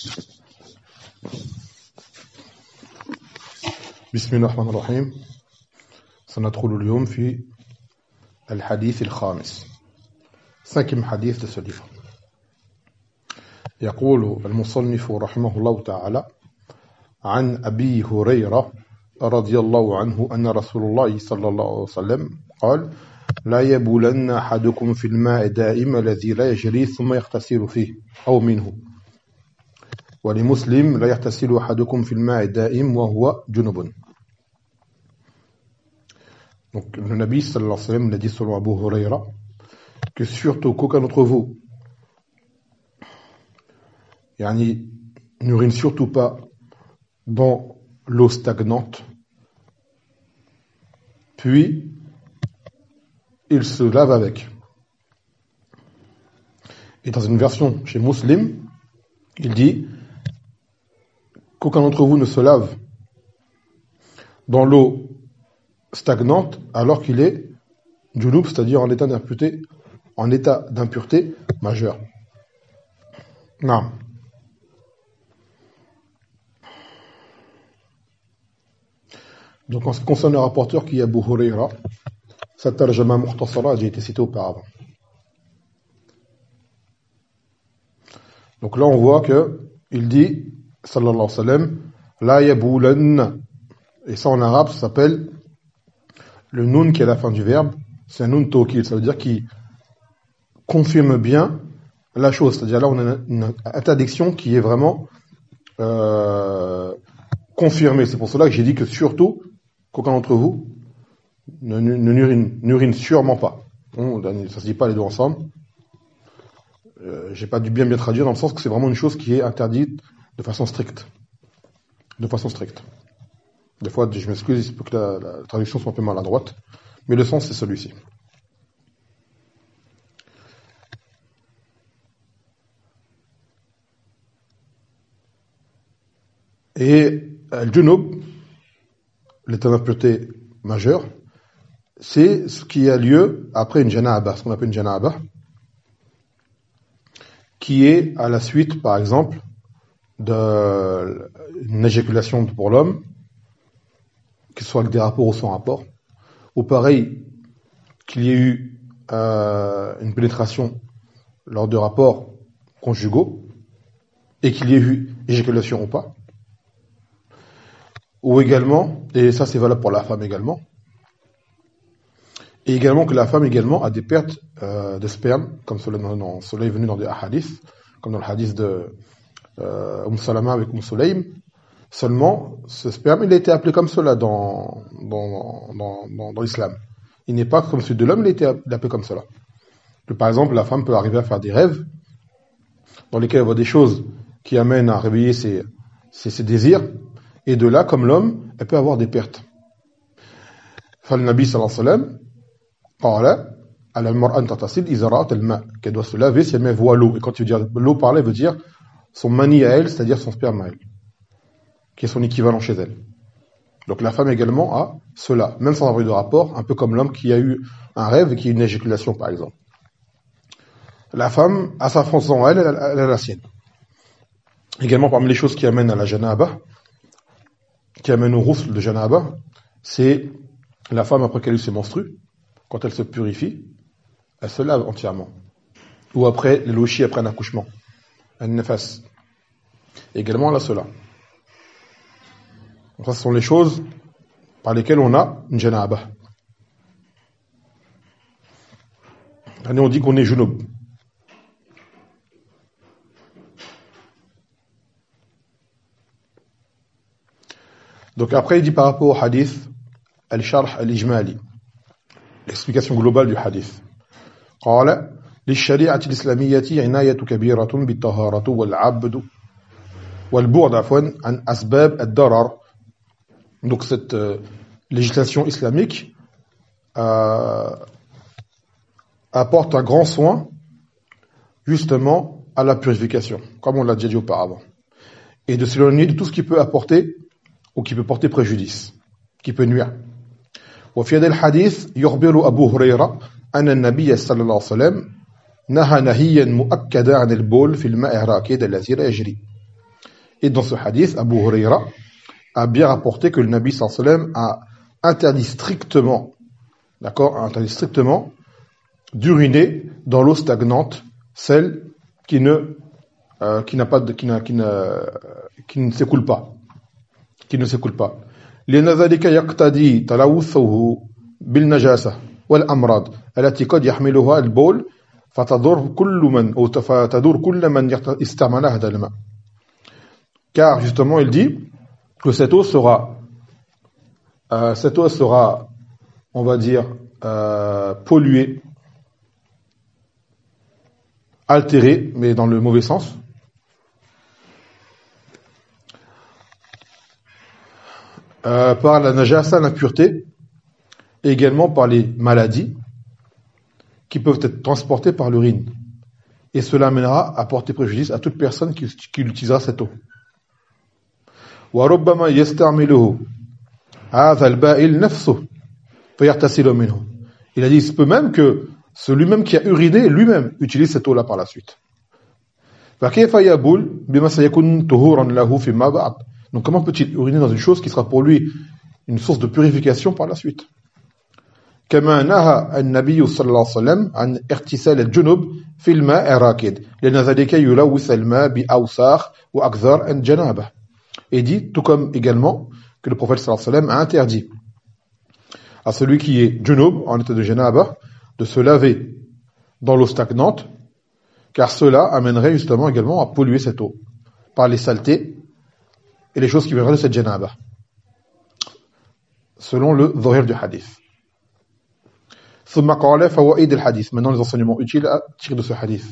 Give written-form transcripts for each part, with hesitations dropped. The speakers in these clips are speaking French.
بسم الله الرحمن الرحيم. سندخل اليوم في الحديث الخامس. cinquième حديث de ce livre. يقول المصنف رحمه الله تعالى عن أبي هريرة رضي الله عنه أن رسول الله صلى الله عليه وسلم قال لا يبولن أحدكم في الماء دائم الذي لا يجري ثم يغتسل فيه أو منه ولمسلم لا يغتسل أحدكم في الماء دائم وهو جنب. Donc le Nabi sallallahu alayhi wa sallam l'a dit selon Abu Huraira que surtout qu'aucun d'entre vous n'urine surtout pas dans l'eau stagnante, puis il se lave avec. Et dans une version chez Muslim, il dit qu'aucun d'entre vous ne se lave dans l'eau stagnante alors qu'il est junub, c'est-à-dire en état d'impureté majeure. Non. Donc en ce qui concerne le rapporteur qui est Abu Huraira, sa tarjama mukhtasara a déjà été citée auparavant. Donc là on voit que il dit sallallahu alayhi wa sallam la yabulanna, et ça en arabe ça s'appelle le nun qui est à la fin du verbe, c'est un nun tawkid, ça veut dire qu'il confirme bien la chose, c'est-à-dire là on a une interdiction qui est vraiment confirmée. C'est pour cela que j'ai dit que surtout qu'aucun d'entre vous n'urine sûrement pas. Ça se dit pas les deux ensemble. J'ai pas dû bien traduire dans le sens que c'est vraiment une chose qui est interdite de façon stricte. Des fois, je m'excuse, il peut que la traduction soit un peu maladroite, mais le sens c'est celui-ci. Et le junub, l'état d'impureté majeure, c'est ce qui a lieu après une janaba, ce qu'on appelle une janaba, qui est à la suite, par exemple, d'une éjaculation pour l'homme, qu'il soit avec des rapports ou sans rapport, ou pareil, qu'il y ait eu une pénétration lors de rapports conjugaux, et qu'il y ait eu éjaculation ou pas, ou également, et ça c'est valable pour la femme également, et également que la femme également a des pertes de sperme, comme cela est venu dans des hadiths, comme dans le hadith de Salama avec Sulaym. Seulement, ce sperme, il a été appelé comme cela dans l'islam. Il n'est pas comme celui de l'homme, il a été appelé comme cela. Que, par exemple, la femme peut arriver à faire des rêves dans lesquels elle voit des choses qui amènent à réveiller ses désirs, et de là, comme l'homme, elle peut avoir des pertes. Le Nabi sallallahu alayhi wa sallam qala ala al-mar'an tatasil idha ra'at al-ma', qu'elle doit se laver si elle voit l'eau. Et quand tu veux dire l'eau par là, elle veut dire son mani à elle, c'est-à-dire son sperme à elle, qui est son équivalent chez elle. Donc la femme également a cela, même sans avoir eu de rapport, un peu comme l'homme qui a eu un rêve et qui a eu une éjaculation par exemple. La femme a sa fonction elle a la sienne. Également parmi les choses qui amènent à la janaba, qui amènent au ghusl de janaba, c'est la femme après qu'elle a eu ses menstrues, quand elle se purifie, elle se lave entièrement. Ou après les louchis après un accouchement, un nefas. Également elle a cela. Donc ça, ce sont les choses par lesquelles on a une janaba. Et on dit qu'on est junub. Donc après, il dit par rapport au hadith, al-sharh al-ijmali, l'explication globale du hadith. قال للشريعة الإسلامية عناية كبيرة بالطهارة والبعد عن أسباب الضرر. Donc cette législation islamique apporte un grand soin justement à la purification, comme on l'a déjà dit auparavant, et de s'éloigner de tout ce qui peut apporter ou qui peut porter préjudice, qui peut nuire. وفي هذا الحديث يخبر أبو هريرة أن النبي صلى الله عليه وسلم نهى نهيا مؤكدا عن البول في الماء الراكد الذي لا يجري. Et dans ce hadith, Abu Huraira a bien rapporté que le Nabi sallallahu alayhi wa sallam a interdit strictement, d'accord, interdit strictement d'uriner dans l'eau stagnante, celle qui ne s'écoule pas, qui ne s'écoule pas. لأن ذلك يقتضي تلوثه بالنجاسة والأمراض التي قد يحملها البول فتضر كل من استعمل هذا الماء. Car justement, il dit que cette eau sera, on va dire, polluée, altérée, mais dans le mauvais sens. Par la najasa, l'impureté, et également par les maladies qui peuvent être transportées par l'urine. Et cela amènera à porter préjudice à toute personne qui utilisera cette eau. وَرُبَّمَا يَسْتَعْمِلُهُ هَذَا الْبَائِلْ نَفْسُهُ فَيَغْتَسِلُ مِنْهُ. Il a dit, il se peut même que celui-même qui a uriné, lui-même utilise cette eau-là par la suite. فَكَيْفَ يَبُولُ بِمَا سَيَكُنْ طُهُورًا لَهُ فِيمَا بَعْدُ. Donc comment peut-il uriner dans une chose qui sera pour lui une source de purification par la suite? كما نهى النبي صلى الله عليه وسلم عن اغتسال الجنوب في الماء الراكد لأن ذلك يلوث الماء بأوساخ وأقذار الجنابة. Et dit, tout comme également que le prophète sallallahu alayhi wa sallam a interdit à celui qui est junub, en état de janaba, de se laver dans l'eau stagnante, car cela amènerait justement également à polluer cette eau par les saletés et les choses qui viendraient de cette janaba, selon le dhahir du hadith. ثم قال فوائد الحديث. Maintenant les enseignements utiles à tirer de ce hadith.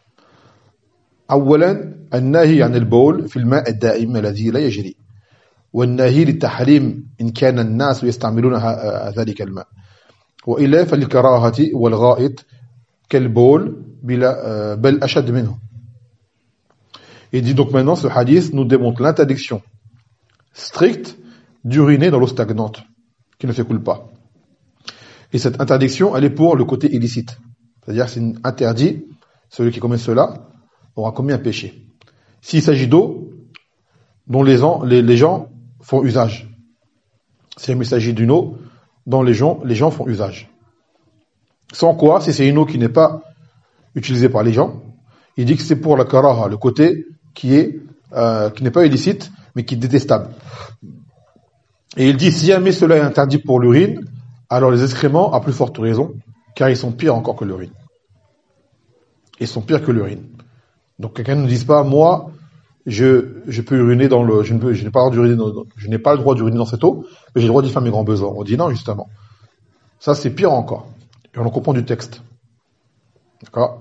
أولا النهي عن البول في الماء الدائم الذي لا يجري والنهي للتحريم إن كان الناس يستعملون ذلك الماء وإلا فللكراهة والغائط كالبول بل أشد منه. Il dit donc maintenant ce hadith nous démontre l'interdiction stricte d'uriner dans l'eau stagnante qui ne s'écoule pas. Et cette interdiction, elle est pour le côté illicite. C'est-à-dire c'est interdit, celui qui commet cela aura commis un péché. S'il s'agit d'eau dont les gens font usage. S'il s'agit d'une eau dont les gens font usage. Sans quoi, si c'est une eau qui n'est pas utilisée par les gens, il dit que c'est pour la karaha, le côté qui n'est pas illicite, mais qui est détestable. Et il dit, si jamais cela est interdit pour l'urine, alors les excréments, à plus forte raison, car ils sont pires encore que l'urine. Ils sont pires que l'urine. Donc quelqu'un ne dise pas, moi, je peux uriner dans je n'ai pas le droit d'uriner dans cette eau, mais j'ai le droit d'y faire mes grands besoins. On dit non, justement. Ça, c'est pire encore. Et on en comprend du texte. D'accord?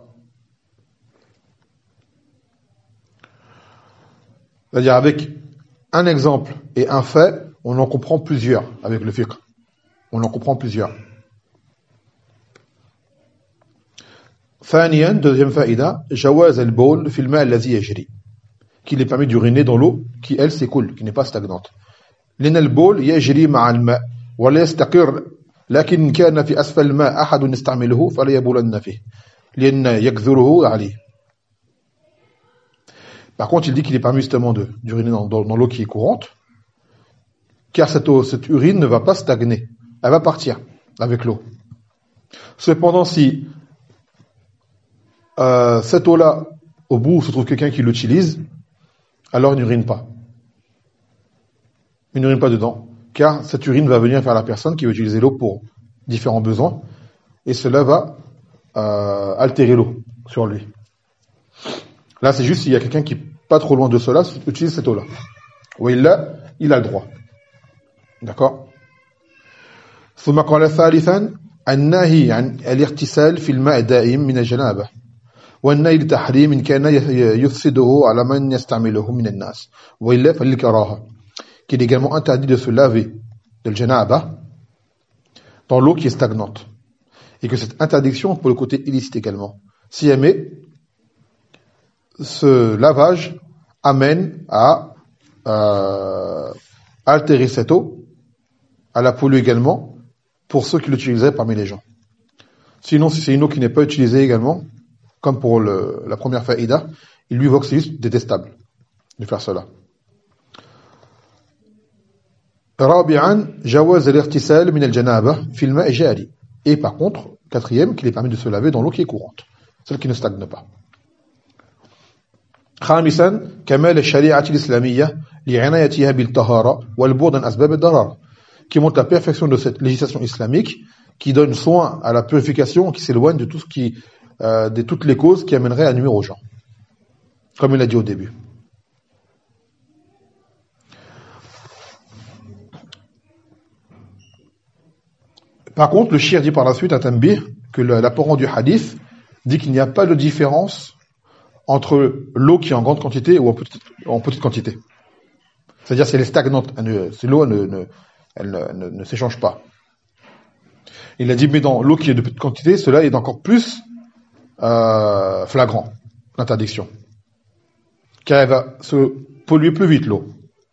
C'est-à-dire, avec un exemple et un fait, on en comprend plusieurs avec le fiqh. On en comprend plusieurs. ثانيا, deuxième faïda, جواز البول في الماء الذي يجري, qu'il est permis d'uriner dans l'eau qui elle s'écoule, qui n'est pas stagnante. لأن البول يجري مع الماء ولا يستقر لكن كان في أسفل الماء أحد يستعمله فلا يبولن فيه لأن يكثره عليه. Par contre, il dit qu'il est permis justement d'uriner dans l'eau qui est courante, car cette urine ne va pas stagner, elle va partir avec l'eau. Cependant, si cette eau-là, au bout, se trouve quelqu'un qui l'utilise, alors il n'urine pas. Il n'urine pas dedans, car cette urine va venir vers la personne qui va utiliser l'eau pour différents besoins, et cela va altérer l'eau sur lui. Là, c'est juste s'il y a quelqu'un qui est pas trop loin de cela, utilise cette eau-là. Oui, là, il a le droit. D'accord? ثم قال ثالثا النهي عن الاغتسال في الماء الدائم من الجنابة والنهي للتحريم إن كان يفسده على من يستعمله من الناس وإلا فللكراهة, qu'il est également interdit de se laver de janaba dans l'eau qui est stagnante, et que cette interdiction pour le côté illicite également, si jamais ce lavage amène à altérer cette eau, à la polluer également pour ceux qui l'utiliseraient parmi les gens. Sinon, si c'est une eau qui n'est pas utilisée également, comme pour la première faïda, il lui voit que c'est juste détestable de faire cela. رابعا جواز الاغتسال من الجنابة في الماء جاري. Et par contre, quatrième, qu'il est permis de se laver dans l'eau qui est courante, celle qui ne stagne pas. خامسا كمال الشريعة الإسلامية لعنايتها بالطهارة والبعد عن أسباب الضرر, qui montre la perfection de cette législation islamique, qui donne soin à la purification, qui s'éloigne de tout ce qui, de toutes les causes qui amèneraient à nuire aux gens, comme il a dit au début. Par contre, le shir dit par la suite à Tanbih que l'apparent du hadith dit qu'il n'y a pas de différence entre l'eau qui est en grande quantité ou en petite quantité. C'est-à-dire si elle est stagnante, si l'eau ne s'échange pas. Il a dit, mais dans l'eau qui est de petite quantité, cela est encore plus flagrant, l'interdiction. Car elle va se polluer plus vite, l'eau.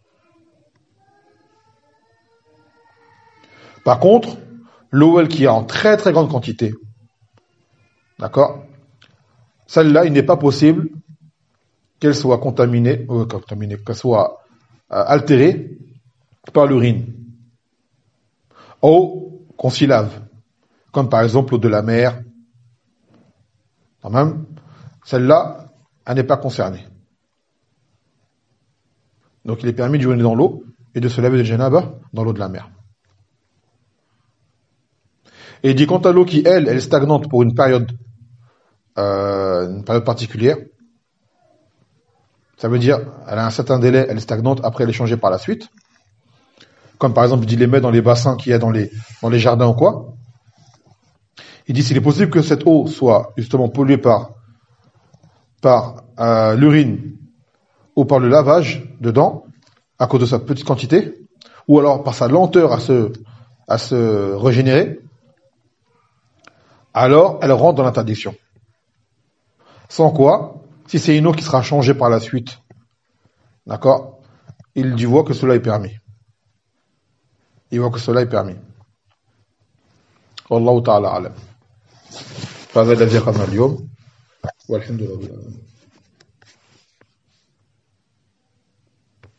Par contre, l'eau qui est en très très grande quantité, d'accord, celle-là, il n'est pas possible qu'elle soit contaminée, qu'elle soit altérée par l'urine, ou qu'on s'y lave, comme par exemple l'eau de la mer. Quand même, celle-là, elle n'est pas concernée. Donc il est permis d'uriner dans l'eau et de se laver de janaba dans l'eau de la mer. Et il dit quant à l'eau qui, elle est stagnante pour une période particulière, ça veut dire elle a un certain délai, elle est stagnante, après elle est changée par la suite. Comme par exemple, il dit les met dans les bassins qu'il y a dans les jardins ou quoi. Il dit s'il est possible que cette eau soit justement polluée par l'urine ou par le lavage dedans, à cause de sa petite quantité, ou alors par sa lenteur à se régénérer, alors elle rentre dans l'interdiction. Sans quoi, si c'est une eau qui sera changée par la suite, d'accord, il dit voit que cela est permis. Il voit que cela est permis. Wallahu ta'ala alam. فهذا الذي قلنا اليوم والحمد لله.